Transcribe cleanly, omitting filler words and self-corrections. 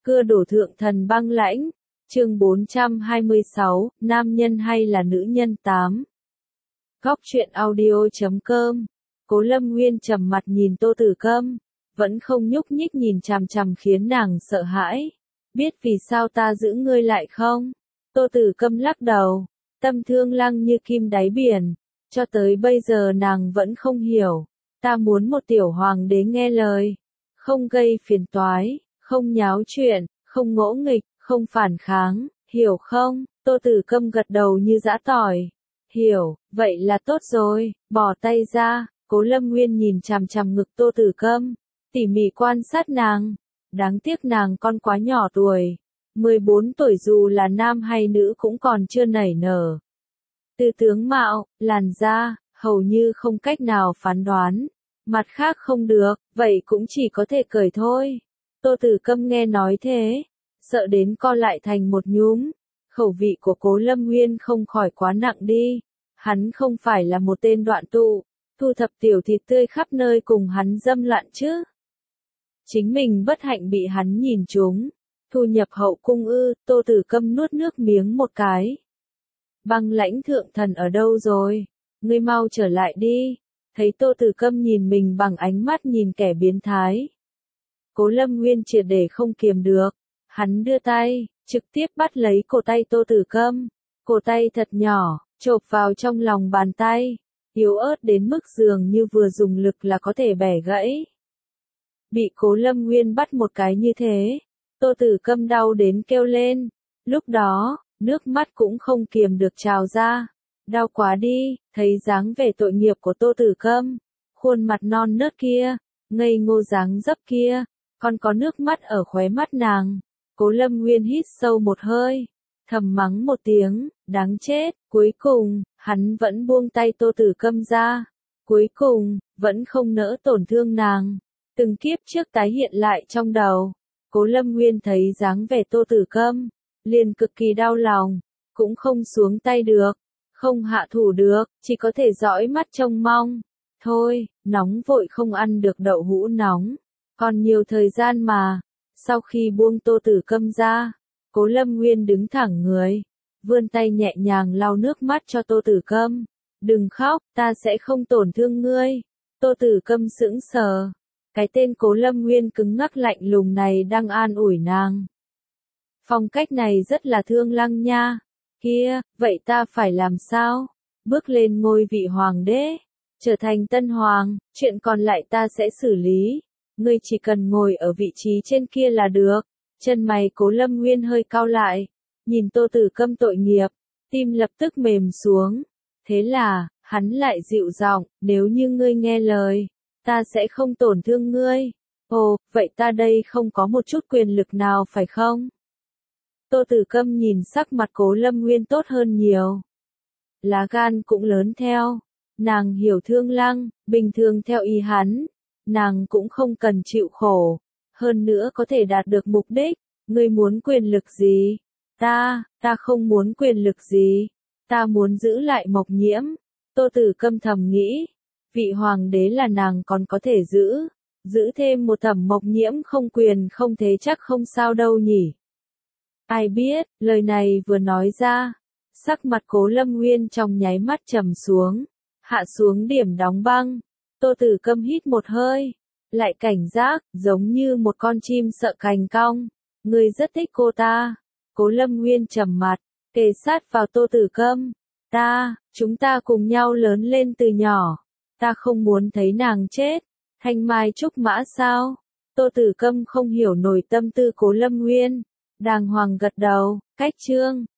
Cưa đổ thượng thần băng lãnh. Chương 426, nam nhân hay là nữ nhân 8. Góc truyện audio.com. Cố Lâm Nguyên trầm mặt nhìn Tô Tử Câm, vẫn không nhúc nhích nhìn chằm chằm khiến nàng sợ hãi. Biết vì sao ta giữ ngươi lại không? Tô Tử Câm lắc đầu, tâm thương lăng như kim đáy biển. Cho tới bây giờ nàng vẫn không hiểu. Ta muốn một tiểu hoàng đế nghe lời, không gây phiền toái, không nháo chuyện, không ngỗ nghịch, không phản kháng, hiểu không? Tô Tử Câm gật đầu như giã tỏi. Hiểu, vậy là tốt rồi, bỏ tay ra. Cố Lâm Nguyên nhìn chằm chằm ngực Tô Tử Câm, tỉ mỉ quan sát nàng. Đáng tiếc nàng còn quá nhỏ tuổi, 14 tuổi dù là nam hay nữ cũng còn chưa nảy nở. Từ tướng mạo, làn da, hầu như không cách nào phán đoán. Mặt khác không được, vậy cũng chỉ có thể cởi thôi. Tô Tử Câm nghe nói thế, sợ đến co lại thành một nhúm. Khẩu vị của Cố Lâm Nguyên không khỏi quá nặng đi. Hắn không phải là một tên đoạn tụ, thu thập tiểu thịt tươi khắp nơi cùng hắn dâm loạn chứ. Chính mình bất hạnh bị hắn nhìn trúng. Thu nhập hậu cung ư? Tô Tử Câm nuốt nước miếng một cái. Băng lãnh thượng thần ở đâu rồi? Ngươi mau trở lại đi. Thấy Tô Tử Câm nhìn mình bằng ánh mắt nhìn kẻ biến thái. Cố Lâm Nguyên triệt để không kiềm được. Hắn đưa tay, trực tiếp bắt lấy cổ tay Tô Tử Câm. Cổ tay thật nhỏ, chộp vào trong lòng bàn tay. Yếu ớt đến mức dường như vừa dùng lực là có thể bẻ gãy. Bị Cố Lâm Nguyên bắt một cái như thế, Tô Tử Câm đau đến kêu lên. Lúc đó, nước mắt cũng không kiềm được trào ra. Đau quá đi, thấy dáng vẻ tội nghiệp của Tô Tử Câm, khuôn mặt non nớt kia, ngây ngô dáng dấp kia, còn có nước mắt ở khóe mắt nàng. Cố Lâm Nguyên hít sâu một hơi, thầm mắng một tiếng, đáng chết. Cuối cùng, hắn vẫn buông tay Tô Tử Câm ra. Cuối cùng, vẫn không nỡ tổn thương nàng. Từng kiếp trước tái hiện lại trong đầu. Cố Lâm Nguyên thấy dáng vẻ Tô Tử Câm, liền cực kỳ đau lòng, cũng không xuống tay được, không hạ thủ được, chỉ có thể dõi mắt trông mong. Thôi, nóng vội không ăn được đậu hũ nóng, còn nhiều thời gian mà. Sau khi buông Tô Tử Câm ra, Cố Lâm Nguyên đứng thẳng người, vươn tay nhẹ nhàng lau nước mắt cho Tô Tử Câm. Đừng khóc, ta sẽ không tổn thương ngươi. Tô Tử Câm sững sờ. Cái tên Cố Lâm Nguyên cứng ngắc lạnh lùng này đang an ủi nàng. Phong cách này rất là thương lăng nha. Kia, vậy ta phải làm sao? Bước lên ngôi vị hoàng đế, trở thành tân hoàng, chuyện còn lại ta sẽ xử lý. Ngươi chỉ cần ngồi ở vị trí trên kia là được. Chân mày Cố Lâm Nguyên hơi cau lại, nhìn Tô Tử Câm tội nghiệp, tim lập tức mềm xuống. Thế là, hắn lại dịu giọng, nếu như ngươi nghe lời, ta sẽ không tổn thương ngươi. Ồ, vậy ta đây không có một chút quyền lực nào phải không? Tô Tử Câm nhìn sắc mặt Cố Lâm Nguyên tốt hơn nhiều. Lá gan cũng lớn theo. Nàng hiểu Thương Lăng, bình thường theo ý hắn, nàng cũng không cần chịu khổ. Hơn nữa có thể đạt được mục đích. Ngươi muốn quyền lực gì? Ta không muốn quyền lực gì. Ta muốn giữ lại Mộc Nhiễm. Tô Tử Câm thầm nghĩ. Vị hoàng đế là nàng còn có thể giữ thêm một Thẩm Mộc Nhiễm không quyền không thế chắc không sao đâu nhỉ. Ai biết, lời này vừa nói ra, sắc mặt Cố Lâm Nguyên trong nháy mắt trầm xuống, hạ xuống điểm đóng băng. Tô Tử Câm hít một hơi, lại cảnh giác, giống như một con chim sợ cành cong. Ngươi rất thích cô ta. Cố Lâm Nguyên trầm mặt, kề sát vào Tô Tử Câm. Chúng ta cùng nhau lớn lên từ nhỏ. Ta không muốn thấy nàng chết. Thanh mai trúc mã sao? Tô Tử Câm không hiểu nổi tâm tư Cố Lâm Nguyên. Đàng hoàng gật đầu, cách chương.